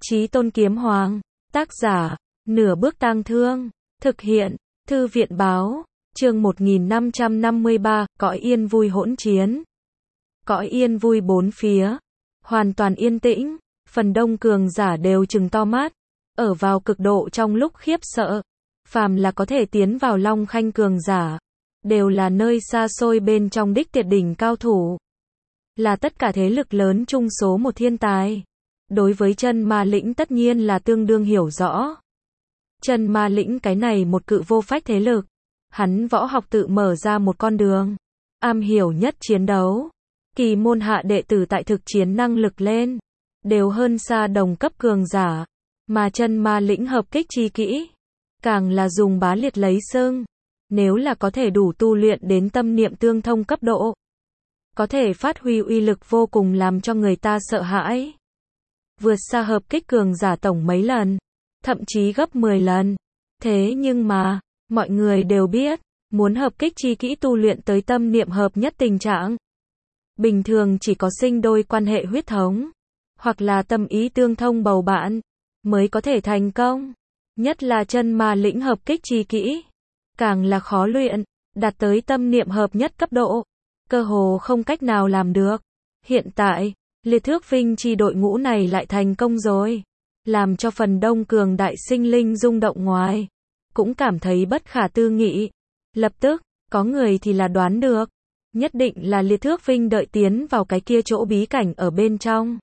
Chí Tôn Kiếm Hoàng. Tác giả, Nửa Bước Tang Thương. Thực hiện, Thư viện Báo. Chương 1553, cõi yên vui hỗn chiến. Cõi yên vui bốn phía. Hoàn toàn yên tĩnh. Phần đông cường giả đều trừng to mắt. Ở vào cực độ trong lúc khiếp sợ. Phàm là có thể tiến vào Long Khanh cường giả. Đều là nơi xa xôi bên trong đích tuyệt đỉnh cao thủ. Là tất cả thế lực lớn chung số một thiên tài. Đối với chân ma lĩnh tất nhiên là tương đương hiểu rõ. Chân ma lĩnh cái này một cự vô phách thế lực. Hắn võ học tự mở ra một con đường. Am hiểu nhất chiến đấu. Kỳ môn hạ đệ tử tại thực chiến năng lực lên. Đều hơn xa đồng cấp cường giả. Mà chân ma lĩnh hợp kích chi kỹ. Càng là dùng bá liệt lấy xưng. Nếu là có thể đủ tu luyện đến tâm niệm tương thông cấp độ. Có thể phát huy uy lực vô cùng làm cho người ta sợ hãi. Vượt xa hợp kích cường giả tổng mấy lần. Thậm chí gấp 10 lần. Thế nhưng mà, mọi người đều biết, muốn hợp kích chi kỹ tu luyện tới tâm niệm hợp nhất tình trạng. Bình thường chỉ có sinh đôi quan hệ huyết thống. Hoặc là tâm ý tương thông bầu bạn. Mới có thể thành công. Nhất là chân ma lĩnh hợp kích chi kỹ. Càng là khó luyện. Đạt tới tâm niệm hợp nhất cấp độ. Cơ hồ không cách nào làm được. Hiện tại, Liệt Thước Vinh chi đội ngũ này lại thành công rồi. Làm cho phần đông cường đại sinh linh rung động ngoài. Cũng cảm thấy bất khả tư nghị. Lập tức, có người thì là đoán được. Nhất định là Liệt Thước Vinh đợi tiến vào cái kia chỗ bí cảnh ở bên trong.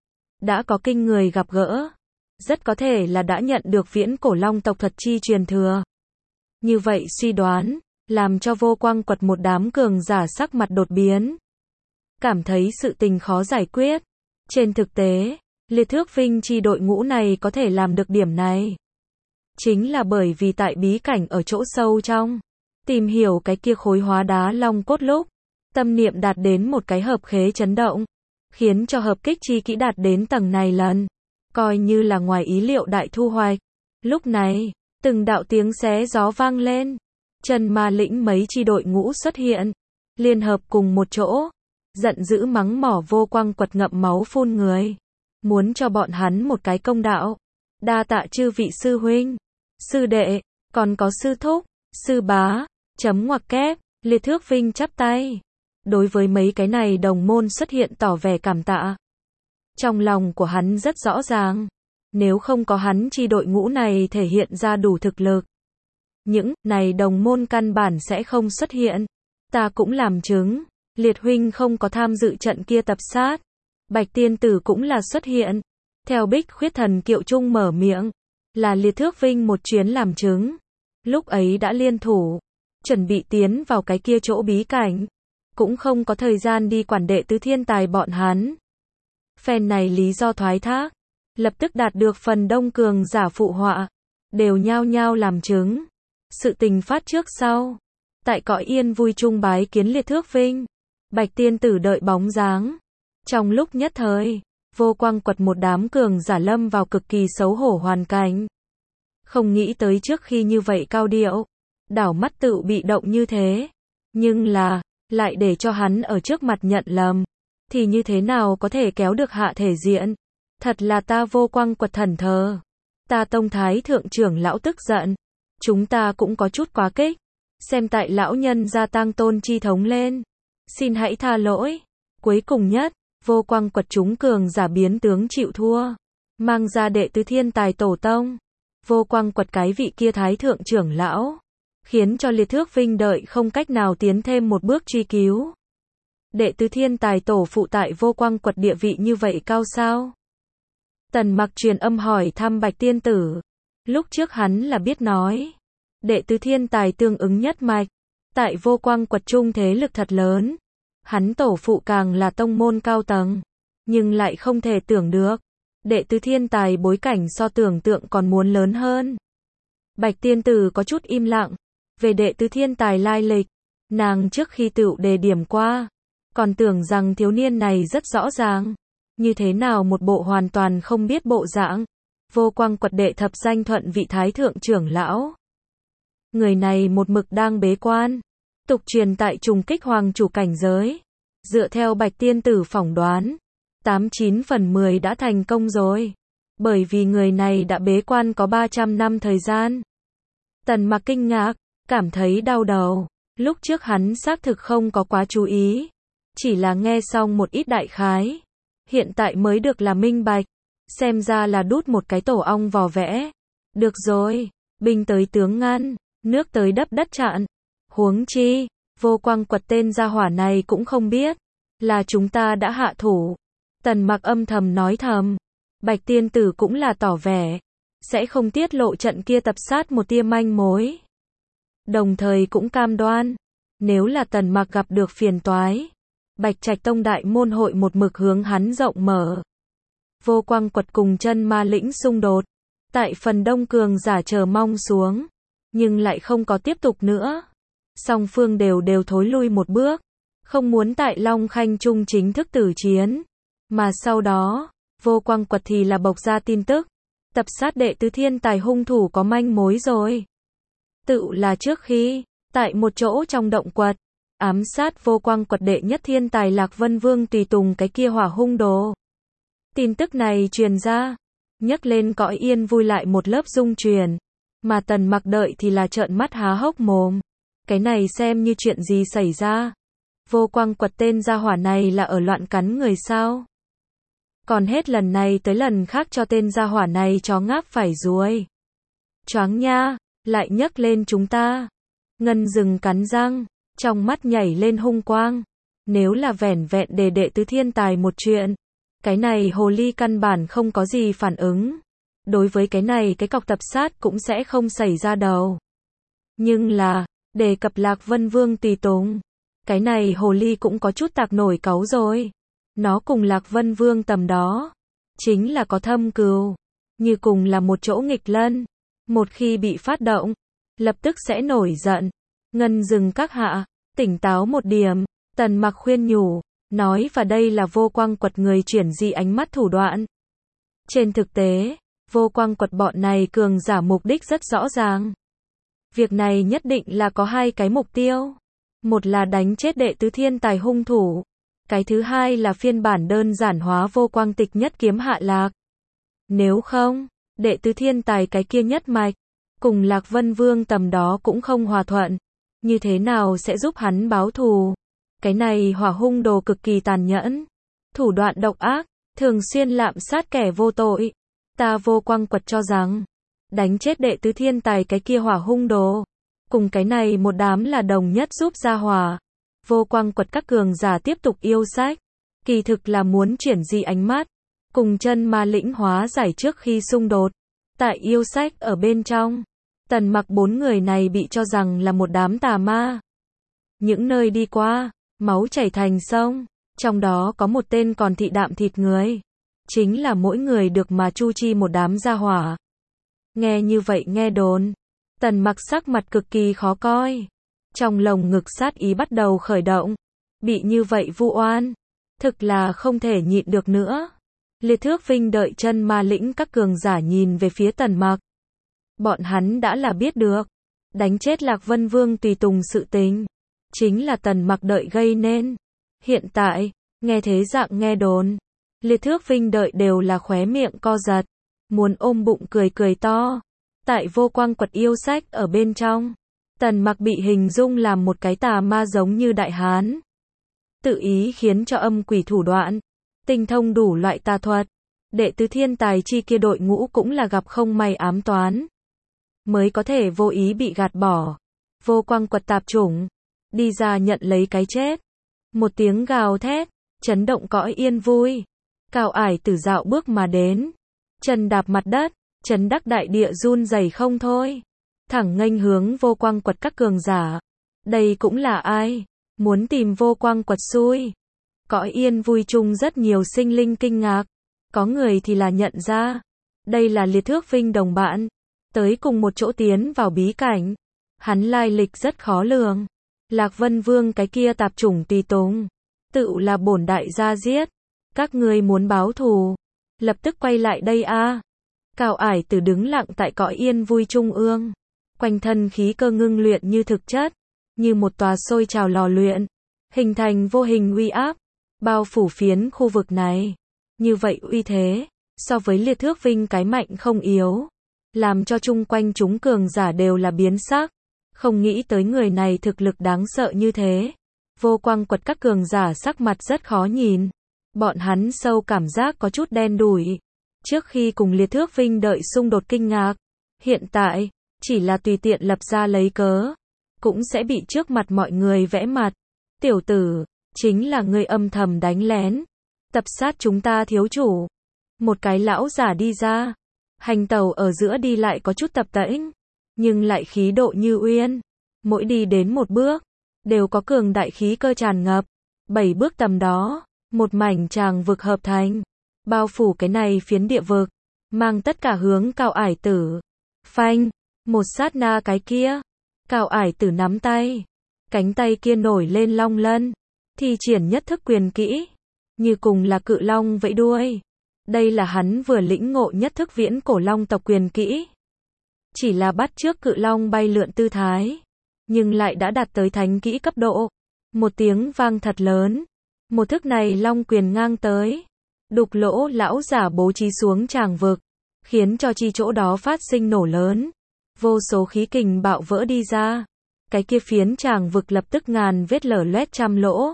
Đã có kinh người gặp gỡ. Rất có thể là đã nhận được viễn cổ long tộc thuật chi truyền thừa. Như vậy suy đoán, làm cho Vô Quang Quật một đám cường giả sắc mặt đột biến. Cảm thấy sự tình khó giải quyết. Trên thực tế, Liệt Thước Vinh chi đội ngũ này có thể làm được điểm này. Chính là bởi vì tại bí cảnh ở chỗ sâu trong. Tìm hiểu cái kia khối hóa đá long cốt lúc. Tâm niệm đạt đến một cái hợp khế chấn động. Khiến cho hợp kích chi kỹ đạt đến tầng này lần. Coi như là ngoài ý liệu đại thu hoạch. Lúc này, từng đạo tiếng xé gió vang lên. Chân ma lĩnh mấy chi đội ngũ xuất hiện. Liên hợp cùng một chỗ. Giận dữ mắng mỏ Vô Quang Quật ngậm máu phun người. Muốn cho bọn hắn một cái công đạo. Đa tạ chư vị sư huynh, sư đệ, còn có sư thúc, sư bá, chấm ngoặc kép, Liệt Thước Vinh chắp tay. Đối với mấy cái này đồng môn xuất hiện tỏ vẻ cảm tạ. Trong lòng của hắn rất rõ ràng. Nếu không có hắn chi đội ngũ này thể hiện ra đủ thực lực. Những này đồng môn căn bản sẽ không xuất hiện. Ta cũng làm chứng. Liệt huynh không có tham dự trận kia tập sát. Bạch tiên tử cũng là xuất hiện. Theo Bích Khuyết Thần Kiệu Trung mở miệng. Là Liệt Thước Vinh một chuyến làm chứng. Lúc ấy đã liên thủ. Chuẩn bị tiến vào cái kia chỗ bí cảnh. Cũng không có thời gian đi quản đệ tứ thiên tài bọn hắn. Phen này lý do thoái thác. Lập tức đạt được phần đông cường giả phụ họa. Đều nhao nhao làm chứng. Sự tình phát trước sau. Tại cõi yên vui chung bái kiến Liệt Thước Vinh. Bạch tiên tử đợi bóng dáng. Trong lúc nhất thời, Vô Quang Quật một đám cường giả lâm vào cực kỳ xấu hổ hoàn cảnh. Không nghĩ tới trước khi như vậy cao điệu. Đảo mắt tự bị động như thế. Nhưng là, lại để cho hắn ở trước mặt nhận lầm. Thì như thế nào có thể kéo được hạ thể diện. Thật là ta Vô Quang Quật thần thờ. Ta tông thái thượng trưởng lão tức giận. Chúng ta cũng có chút quá kích. Xem tại lão nhân gia tăng tôn chi thống lên. Xin hãy tha lỗi. Cuối cùng nhất, Vô Quang Quật chúng cường giả biến tướng chịu thua. Mang ra đệ tứ thiên tài tổ tông. Vô Quang Quật cái vị kia thái thượng trưởng lão. Khiến cho Liệt Thước Vinh đợi không cách nào tiến thêm một bước truy cứu. Đệ tứ thiên tài tổ phụ tại Vô Quang Quật địa vị như vậy cao sao? Tần Mặc truyền âm hỏi thăm Bạch tiên tử. Lúc trước hắn là biết nói. Đệ tứ thiên tài tương ứng nhất mạch. Tại Vô Quang Quật trung thế lực thật lớn. Hắn tổ phụ càng là tông môn cao tầng. Nhưng lại không thể tưởng được. Đệ tứ thiên tài bối cảnh so tưởng tượng còn muốn lớn hơn. Bạch tiên tử có chút im lặng. Về đệ tứ thiên tài lai lịch. Nàng trước khi tựu đề điểm qua. Còn tưởng rằng thiếu niên này rất rõ ràng. Như thế nào một bộ hoàn toàn không biết bộ dạng. Vô Quang Quật đệ thập danh thuận vị thái thượng trưởng lão. Người này một mực đang bế quan. Tục truyền tại trùng kích hoàng chủ cảnh giới. Dựa theo Bạch tiên tử phỏng đoán. 89/10 đã thành công rồi. bởi vì người này đã bế quan có 300 năm thời gian. Tần Mặc kinh ngạc, cảm thấy đau đầu. Lúc trước hắn xác thực không có quá chú ý, chỉ là nghe xong một ít đại khái. Hiện tại mới được là minh bạch, xem ra là đút một cái tổ ong vò vẽ. Được rồi, binh tới tướng ngăn, nước tới đắp đất chặn. Huống chi, Vô Quang Quật tên gia hỏa này cũng không biết, là chúng ta đã hạ thủ. Tần Mặc âm thầm nói thầm. Bạch tiên tử cũng là tỏ vẻ, sẽ không tiết lộ trận kia tập sát một tia manh mối. Đồng thời cũng cam đoan, nếu là Tần Mặc gặp được phiền toái, Bạch Trạch Tông đại môn hội một mực hướng hắn rộng mở. Vô Quang Quật cùng chân ma lĩnh xung đột, tại phần đông cường giả chờ mong xuống, nhưng lại không có tiếp tục nữa. Song phương đều thối lui một bước, không muốn tại Long Khanh Trung chính thức tử chiến. Mà sau đó, Vô Quang Quật thì là bộc ra tin tức, tập sát đệ tứ thiên tài hung thủ có manh mối rồi. Tự là trước khi, tại một chỗ trong động quật, ám sát Vô Quang Quật đệ nhất thiên tài Lạc Vân Vương tùy tùng cái kia hỏa hung đồ. Tin tức này truyền ra, nhấc lên cõi yên vui lại một lớp rung truyền, mà Tần Mặc đợi thì là trợn mắt há hốc mồm. Cái này xem như chuyện gì xảy ra? Vô Quang Quật tên gia hỏa này là ở loạn cắn người sao? Còn hết lần này tới lần khác cho tên gia hỏa này chó ngáp phải ruồi. Choáng nha, lại nhấc lên chúng ta. Ngân Dừng cắn răng, trong mắt nhảy lên hung quang. Nếu là vẻn vẹn để đệ tứ thiên tài một chuyện, cái này hồ ly căn bản không có gì phản ứng. Đối với cái này cái cọc tập sát cũng sẽ không xảy ra đâu. Nhưng là, đề cập Lạc Vân Vương tùy tùng, cái này hồ ly cũng có chút tạc nổi cáu rồi. Nó cùng Lạc Vân Vương tầm đó, chính là có thâm cừu, như cùng là một chỗ nghịch lân. Một khi bị phát động, lập tức sẽ nổi giận. Ngân Dừng các hạ, tỉnh táo một điểm, Tần Mặc khuyên nhủ, nói và đây là Vô Quang Quật người chuyển di ánh mắt thủ đoạn. Trên thực tế, Vô Quang Quật bọn này cường giả mục đích rất rõ ràng. Việc này nhất định là có hai cái mục tiêu. Một là đánh chết đệ tứ thiên tài hung thủ. Cái thứ hai là phiên bản đơn giản hóa Vô Quang Tịch nhất kiếm hạ lạc. Nếu không, đệ tứ thiên tài cái kia nhất mạch, cùng Lạc Vân Vương tầm đó cũng không hòa thuận. Như thế nào sẽ giúp hắn báo thù? Cái này hỏa hung đồ cực kỳ tàn nhẫn, thủ đoạn độc ác, thường xuyên lạm sát kẻ vô tội. Ta Vô Quang Quật cho rằng, đánh chết đệ tứ thiên tài cái kia hỏa hung đồ, cùng cái này một đám là đồng nhất giúp gia hỏa. Vô Quang Quật các cường giả tiếp tục yêu sách, kỳ thực là muốn chuyển di ánh mắt, cùng chân ma lĩnh hóa giải trước khi xung đột. Tại yêu sách ở bên trong, Tần Mặc bốn người này bị cho rằng là một đám tà ma. Những nơi đi qua, máu chảy thành sông, trong đó có một tên còn thị đạm thịt người. Chính là mỗi người được mà chu chi một đám gia hỏa. Nghe như vậy nghe đồn, Tần Mặc sắc mặt cực kỳ khó coi. Trong lồng ngực sát ý bắt đầu khởi động. Bị như vậy vu oan, thực là không thể nhịn được nữa. Liệt Thước Vinh đợi chân ma lĩnh các cường giả nhìn về phía Tần Mặc. Bọn hắn đã là biết được, đánh chết Lạc Vân Vương tùy tùng sự tình, chính là Tần Mặc đợi gây nên. Hiện tại, nghe thế dạng nghe đồn, Liệt Thước Vinh đợi đều là khóe miệng co giật, muốn ôm bụng cười cười to. Tại Vô Quang Quật yêu sách ở bên trong, Tần Mặc bị hình dung làm một cái tà ma giống như đại hán. Tự ý khiến cho âm quỷ thủ đoạn, tinh thông đủ loại tà thuật. Đệ tứ thiên tài chi kia đội ngũ cũng là gặp không may ám toán, mới có thể vô ý bị gạt bỏ. Vô Quang Quật tạp chủng, đi ra nhận lấy cái chết. Một tiếng gào thét, chấn động cõi yên vui. Cao Ải Tử dạo bước mà đến, chân đạp mặt đất, chấn đắc đại địa run rẩy không thôi. Thẳng nghênh hướng Vô Quang Quật các cường giả. Đây cũng là ai? Muốn tìm Vô Quang Quật xui. Cõi yên vui chung rất nhiều sinh linh kinh ngạc. Có người thì là nhận ra, đây là Liệt Thước Vinh đồng bạn, tới cùng một chỗ tiến vào bí cảnh. Hắn lai lịch rất khó lường. Lạc Vân Vương cái kia tạp chủng tùy tùng, tự là bổn đại gia giết. Các ngươi muốn báo thù, lập tức quay lại đây a. Cao Ải Tử đứng lặng tại cõi yên vui trung ương, quanh thân khí cơ ngưng luyện như thực chất, như một tòa sôi trào lò luyện, hình thành vô hình uy áp, bao phủ phiến khu vực này. Như vậy uy thế, So với Liệt Thước Vinh cái mạnh không yếu, làm cho chung quanh chúng cường giả đều là biến sắc. Không nghĩ tới người này thực lực đáng sợ như thế. Vô Quang Quật các cường giả sắc mặt rất khó nhìn. Bọn hắn sâu cảm giác có chút đen đủi. Trước khi cùng Liệt Thước Vinh đợi xung đột kinh ngạc. Hiện tại, chỉ là tùy tiện lập ra lấy cớ. Cũng sẽ bị trước mặt mọi người vẽ mặt. Tiểu tử, chính là người âm thầm đánh lén. Tập sát chúng ta thiếu chủ. Một cái lão giả đi ra. Hành tẩu ở giữa đi lại có chút tập tễnh. Nhưng lại khí độ như uyên. Mỗi đi đến một bước, đều có cường đại khí cơ tràn ngập. 7 bước tầm đó, một mảnh tràng vực hợp thành. Bao phủ cái này phiến địa vực. Mang tất cả hướng Cao Ải Tử. Phanh, một sát na cái kia. Cao Ải Tử nắm tay. Cánh tay kia nổi lên long lân. Thi triển nhất thức quyền kỹ. Như cùng là cự long vẫy đuôi. Đây là hắn vừa lĩnh ngộ nhất thức viễn cổ long tộc quyền kỹ. Chỉ là bắt chước cự long bay lượn tư thái. Nhưng lại đã đạt tới thánh kỹ cấp độ. Một tiếng vang thật lớn. Một thức này long quyền ngang tới. Đục lỗ lão giả bố trí xuống tràng vực. Khiến cho chi chỗ đó phát sinh nổ lớn. Vô số khí kình bạo vỡ đi ra. Cái kia phiến tràng vực lập tức ngàn vết lở loét trăm lỗ.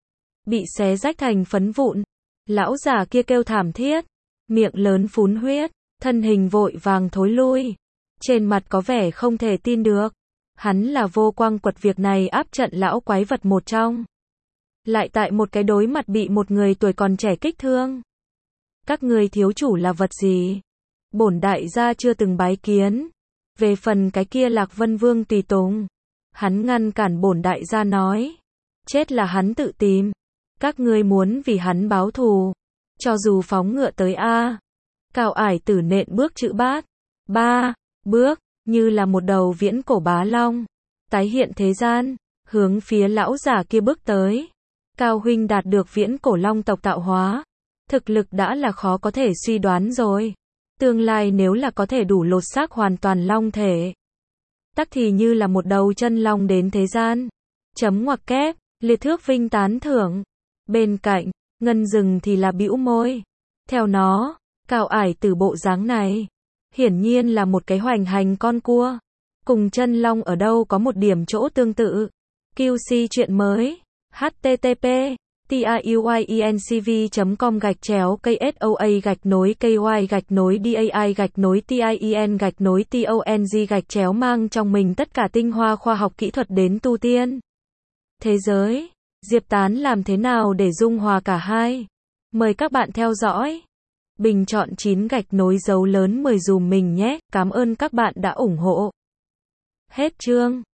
Bị xé rách thành phấn vụn. Lão giả kia kêu thảm thiết. Miệng lớn phún huyết. Thân hình vội vàng thối lui. Trên mặt có vẻ không thể tin được. Hắn là Vô Quang Quật việc này áp trận lão quái vật một trong. Lại tại một cái đối mặt bị một người tuổi còn trẻ kích thương. Các người thiếu chủ là vật gì? Bổn đại gia chưa từng bái kiến. Về phần cái kia Lạc Vân Vương tùy tùng. Hắn ngăn cản bổn đại gia nói. Chết là hắn tự tìm. Các ngươi muốn vì hắn báo thù. Cho dù phóng ngựa tới A. Cao Ải Tử nện bước chữ bát. 3 bước, như là một đầu viễn cổ bá long. Tái hiện thế gian, hướng phía lão giả kia bước tới. Cao huynh đạt được viễn cổ long tộc tạo hóa. Thực lực đã là khó có thể suy đoán rồi. Tương lai nếu là có thể đủ lột xác hoàn toàn long thể. Tắc thì như là một đầu chân long đến thế gian. Chấm ngoặc kép, Liệt Thước Vinh tán thưởng. Bên cạnh, Ngân Dừng thì là bĩu môi. Theo nó, Cao Ải Tử bộ dáng này. Hiển nhiên là một cái hoành hành con cua. Cùng chân long ở đâu có một điểm chỗ tương tự. QC chuyện mới. http tiyuinCV.com/KSOA-KOI-DAI-TIEN-TONG mang trong mình tất cả tinh hoa khoa học kỹ thuật đến tu tiên. Thế giới, Diệp Tán làm thế nào để dung hòa cả hai? Mời các bạn theo dõi. Bình chọn 9 gạch nối dấu lớn 10 dùm mình nhé. Cảm ơn các bạn đã ủng hộ. Hết chương.